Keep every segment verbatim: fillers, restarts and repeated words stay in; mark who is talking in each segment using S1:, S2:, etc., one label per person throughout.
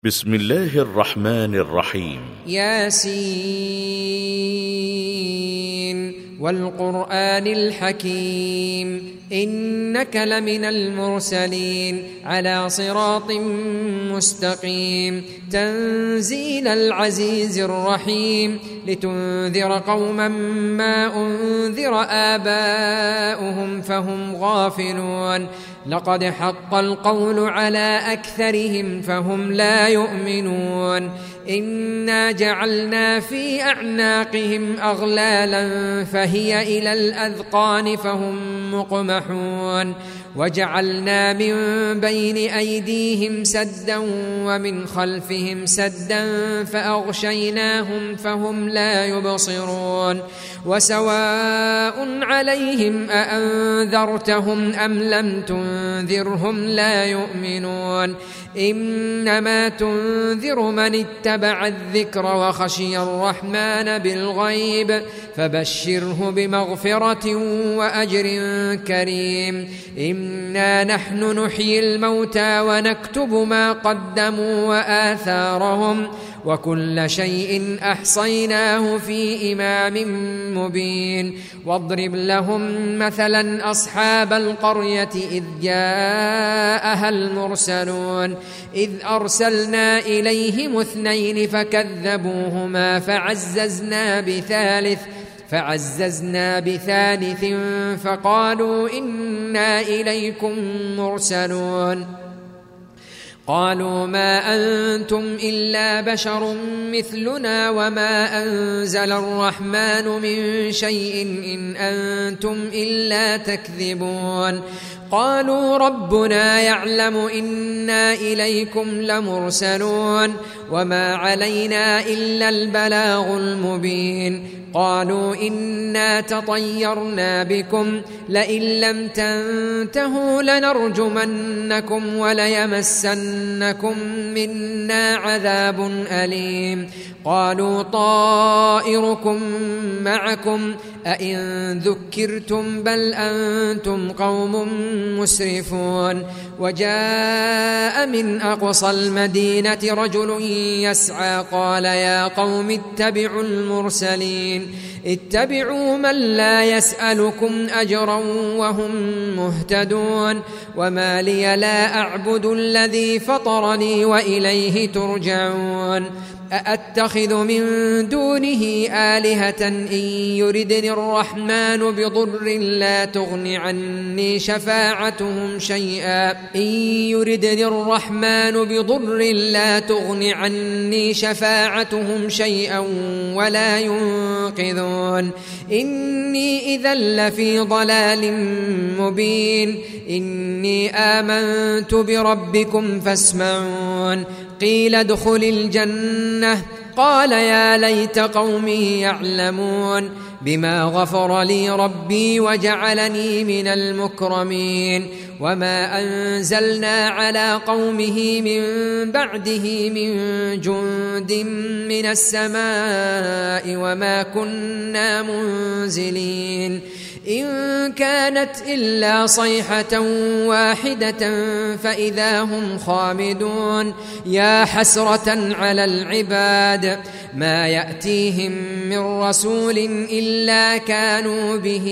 S1: بسم الله الرحمن الرحيم.
S2: ياسين والقرآن الحكيم إنك لمن المرسلين على صراط مستقيم تنزيل العزيز الرحيم لتنذر قوما ما أنذر آباؤهم فهم غافلون لقد حق القول على أكثرهم فهم لا يؤمنون إنا جعلنا في أعناقهم أغلالا فهي إلى الأذقان فهم مقمحون وجعلنا من بين أيديهم سدا ومن خلفهم سدا فأغشيناهم فهم لا يبصرون وسواء عليهم أأنذرتهم أم لم تنذرهم لا يؤمنون إنما تنذر من اتبع الذكر وخشي الرحمن بالغيب فبشره بمغفرة وأجر كريم إنا نحن نحيي الموتى ونكتب ما قدموا وآثارهم وكل شيء أحصيناه في إمام مبين واضرب لهم مثلا أصحاب القرية إذ جاءها المرسلون إذ أرسلنا إليهم اثنين فكذبوهما فعززنا بثالث فعززنا بثالث فقالوا إنا إليكم مرسلون قالوا ما أنتم إلا بشر مثلنا وما أنزل الرحمن من شيء إن أنتم إلا تكذبون قالوا ربنا يعلم إنا إليكم لمرسلون وما علينا إلا البلاغ المبين قالوا إنا تطيرنا بكم لئن لم تنتهوا لنرجمنكم وليمسنكم منا عذاب أليم قالوا طائركم معكم أئن ذكرتم بل أنتم قوم مسرفون وجاء من أقصى المدينة رجل يسعى قال يا قوم اتبعوا المرسلين اتبعوا من لا يسألكم أجرا وهم مهتدون وما لي لا أعبد الذي فطرني وإليه ترجعون أأتخذ من دونه آلهة إن يردني الرحمن بضر لا تغن عني شفاعتهم شيئا إن يردني الرحمن بضر لا تغن عني شفاعتهم شيئا ولا ينقذون إني إذا لفي ضلال مبين إني آمنت بربكم فاسمعون قيل ادخل الجنة قال يا ليت قومي يعلمون بما غفر لي ربي وجعلني من المكرمين وما أنزلنا على قومه من بعده من جند من السماء وما كنا منزلين إن كانت إلا صيحة واحدة فإذا هم خامدون يا حسرة على العباد ما يأتيهم من رسول إلا كانوا به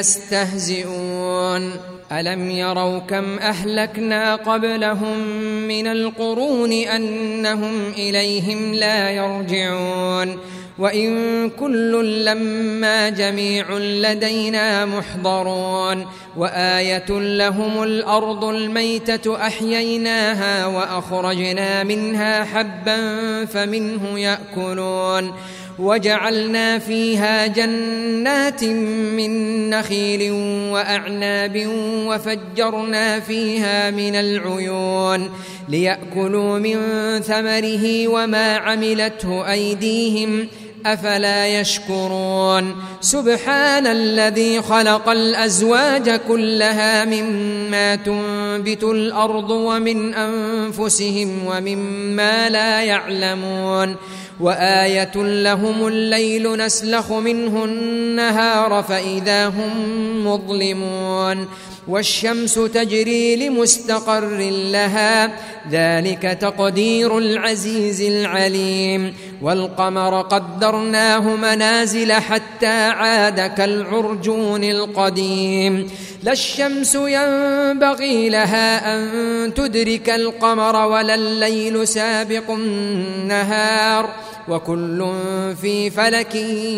S2: يستهزئون ألم يروا كم أهلكنا قبلهم من القرون أنهم إليهم لا يرجعون وإن كل لما جميع لدينا محضرون وآية لهم الأرض الميتة أحييناها وأخرجنا منها حبا فمنه يأكلون وجعلنا فيها جنات من نخيل وأعناب وفجرنا فيها من العيون ليأكلوا من ثمره وما عملته أيديهم أفلا يشكرون سبحان الذي خلق الأزواج كلها مما تنبت الأرض ومن أنفسهم ومما لا يعلمون وآية لهم الليل نسلخ منه النهار فإذا هم مظلمون والشمس تجري لمستقر لها ذلك تقدير العزيز العليم والقمر قدرناه منازل حتى عاد كالعرجون القديم لا الشمس ينبغي لها أن تدرك القمر ولا الليل سابق النهار وكل في فلك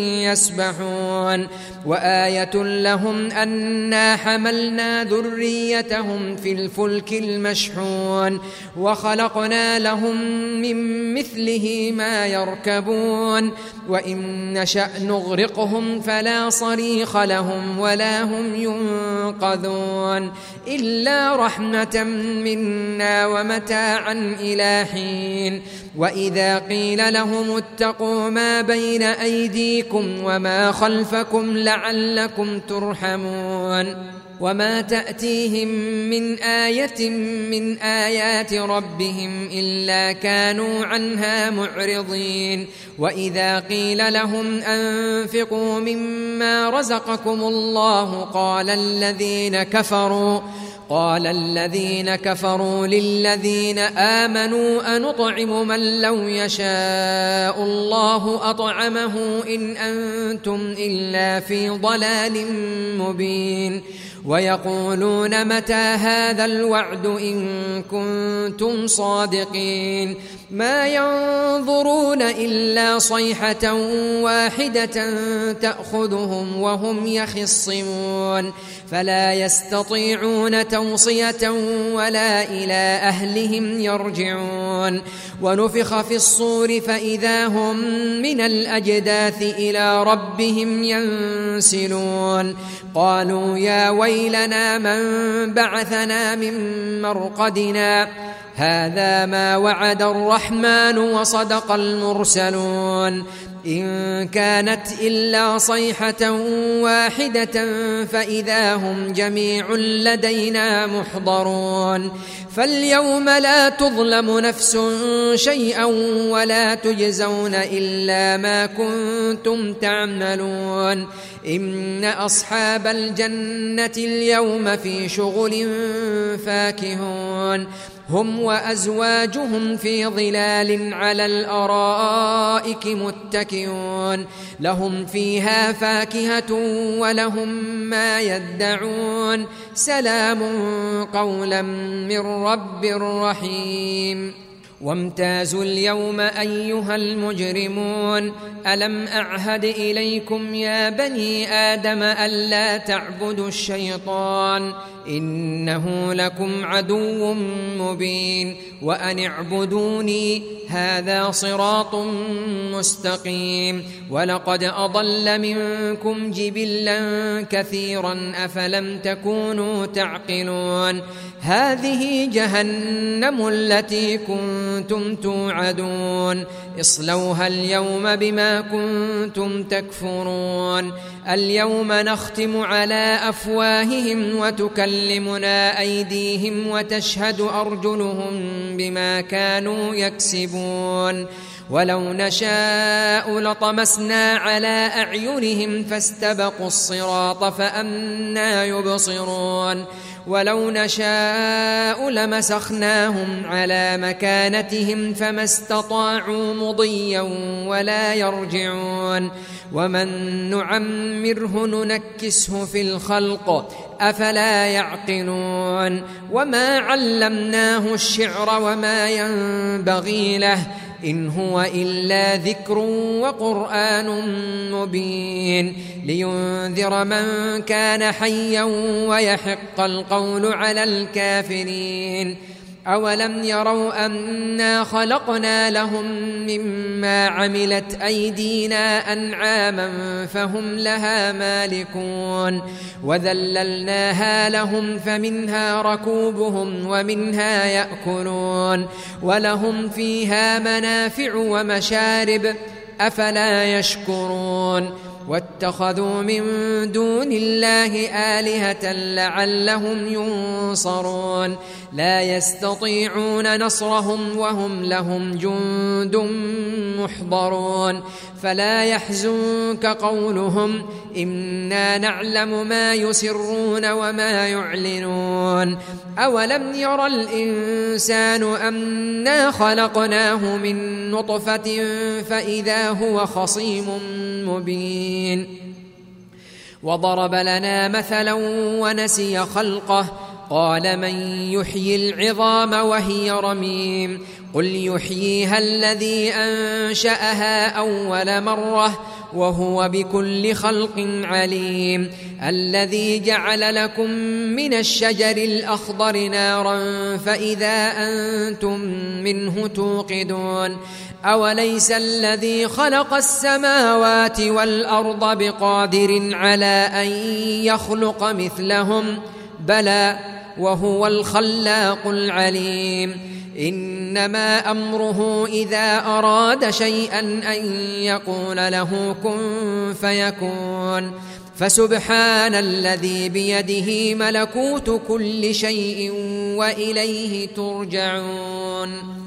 S2: يسبحون وآية لهم أنا حملنا ذريتهم في الفلك المشحون وخلقنا لهم من مثله ما يركبون وإن نشأ نغرقهم فلا صريخ لهم ولا هم ينقذون إلا رحمة منا ومتاعا إلى حين وإذا قيل لهم اتقوا ما بين أيديكم وما خلفكم لعلكم ترحمون وما تأتيهم من آية من آيات ربهم إلا كانوا عنها معرضين وإذا قيل لهم أنفقوا مما رزقكم الله قال الذين كفروا قال الذين كفروا للذين آمنوا أنطعم من لو يشاء الله أطعمه إن أنتم إلا في ضلال مبين ويقولون متى هذا الوعد إن كنتم صادقين ما ينظرون إلا صيحة واحدة تأخذهم وهم يخصمون فلا يستطيعون توصية ولا إلى أهلهم يرجعون ونفخ في الصور فإذا هم من الأجداث إلى ربهم ينسلون قالوا يا ويلنا من بعثنا من مرقدنا هذا ما وعد الرحمن وصدق المرسلون إن كانت إلا صيحة واحدة فإذا هم جميع لدينا محضرون فاليوم لا تظلم نفس شيئا ولا تجزون إلا ما كنتم تعملون إن أصحاب الجنة اليوم في شغل فاكهون هم وأزواجهم في ظلال على الأرائك متكئون لهم فيها فاكهة ولهم ما يدعون سلام قولا من رب رحيم وامتازوا اليوم أيها المجرمون ألم أعهد إليكم يا بني آدم ألا تعبدوا الشيطان إنه لكم عدو مبين وأن اعبدوني هذا صراط مستقيم ولقد أضل منكم جبلا كثيرا أفلم تكونوا تعقلون هذه جهنم التي كنتم توعدون اصلوها اليوم بما كنتم تكفرون اليوم نختم على أفواههم وتكلمنا أيديهم وتشهد أرجلهم بما كانوا يكسبون ولو نشاء لطمسنا على أعينهم فاستبقوا الصراط فأنى يبصرون ولو نشاء لمسخناهم على مكانتهم فما استطاعوا مضيا ولا يرجعون ومن نعمره ننكسه في الخلق أفلا يعقلون وما علمناه الشعر وما ينبغي له إن هو إلا ذكر وقرآن مبين لينذر من كان حيا ويحق القول على الكافرين أولم يروا أنا خلقنا لهم مما عملت أيدينا أنعاما فهم لها مالكون وذللناها لهم فمنها ركوبهم ومنها يأكلون ولهم فيها منافع ومشارب أفلا يشكرون واتخذوا من دون الله آلهة لعلهم ينصرون لا يستطيعون نصرهم وهم لهم جند محضرون فلا يحزنك قولهم إنا نعلم ما يسرون وما يعلنون أولم ير الإنسان أنا خلقناه من نطفة فإذا هو خصيم مبين وضرب لنا مثلا ونسي خلقه قال من يحيي العظام وهي رميم قل يحييها الذي أنشأها أول مرة وهو بكل خلق عليم الذي جعل لكم من الشجر الأخضر نارا فإذا أنتم منه توقدون أوليس الذي خلق السماوات والأرض بقادر على أن يخلق مثلهم بلى وهو الخلاق العليم إنما أمره إذا أراد شيئا أن يقول له كن فيكون فسبحان الذي بيده ملكوت كل شيء وإليه ترجعون.